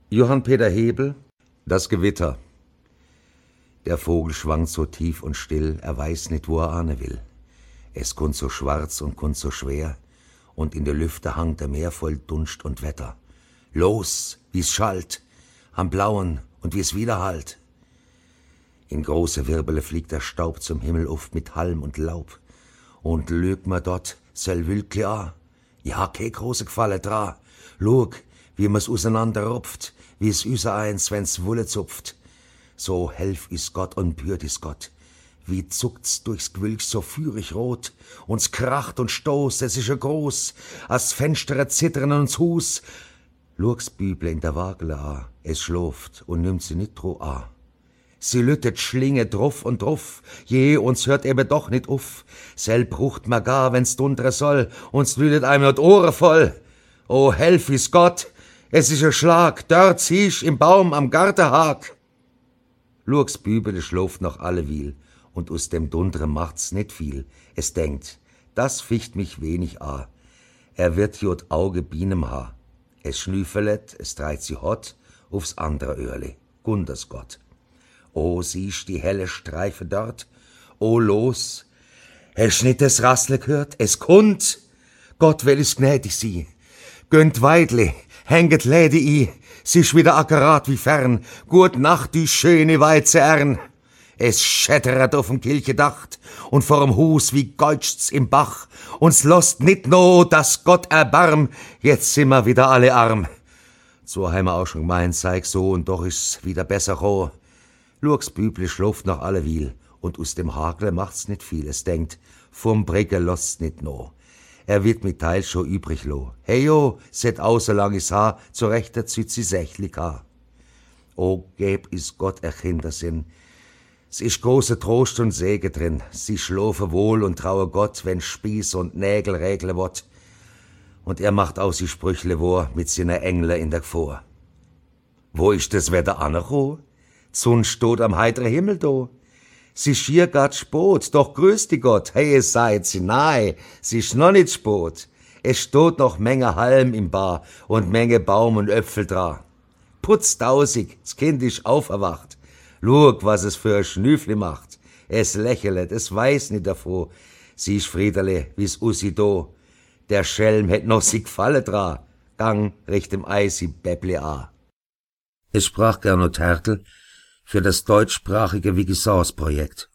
Johann Peter Hebel, Das Gewitter. Der Vogel schwankt so tief und still, er weiß nicht, wo er ahne will. Es kommt so schwarz und kommt so schwer, und in der Lüfte hangt der Meer voll Dunst und Wetter. Los, wie's schallt, am Blauen und wie's widerhallt. In große Wirbele fliegt der Staub zum Himmel auf mit Halm und Laub. Und lügt ma dort, sel Wülkli a. Ja, kei große Gefalle dra. Lug, wie ma's auseinander rupft, wie's üser eins, wenn's Wulle zupft. So helf is Gott und bührt is Gott. Wie zuckt's durchs Gewülk so führig rot, uns kracht und stoßt, es isch ja groß, as Fenstere zittern uns Hus. Lugs Büble in der Wagele a, es schloft und nimmt sie nit dro a. Sie lüttet Schlinge druff und druff, je, uns hört eben doch nit uff. Sel brucht ma gar, wenn's dundre soll, uns lüdet einem not Ohre voll. O helf is Gott, es isch a Schlag, dort ziehsch im Baum am Gartenhag. Lugs Bübele schloft noch allewiel, und aus dem Dundre macht's nit viel. Es denkt, das ficht mich wenig a. Er wird jod Auge bienem Haar. Es schnüfelet, es dreit sie hot, aufs andere Öhrli, Gunders Gott. O, siehst die helle Streife dort, o los, hast nit das Rassle gehört, es kommt, Gott will es gnädig sie. Gönnt Weidli, hänget Läde i, sie isch wieder akkurat wie fern, gut Nacht, die schöne weize Ern. Es schetteret auf'm Kirchedacht und vor'm Hus wie geutscht's im Bach. Uns lost nit no, dass Gott erbarm, jetzt sind wir wieder alle arm. So heim auch schon gemeint, zeig so, und doch ist's wieder besser roh. Lugs Büble schluft noch allewiel, und aus dem Hagle macht's nit viel. Es denkt, vom Bricke lost's nit no. Er wird mit Teil scho übrig lo. Hey jo, set aus so lang is Haar, zu rechter züt sie sächlich ha. O, gäb is Gott er Kindersinn. S isch große Trost und Säge drin. Sie schlofe wohl und traue Gott, wenn Spieß und Nägel regle wott. Und er macht aus die Sprüchle vor, mit seiner Engle in der Gvor. Wo ist das Wetter anecho? Zun stot am heitere Himmel do. Sie schier grad spot, doch grüß die Gott, hey, es seid sie nahe, sie isch noch nit spot. Es stot noch Menge Halm im Bar und Menge Baum und Äpfel dra. Putztausig, das Kind isch auferwacht. Lug, was es für ein Schnüfli macht. Es lächelet, es weiß nit davor. Sie isch Friederle, wie's Ussi do. Der Schelm hätt noch sie Gfalle dra. Gang Richtem Eisi Bäble a. Es sprach Gernot Hertel für das deutschsprachige Wikisource-Projekt.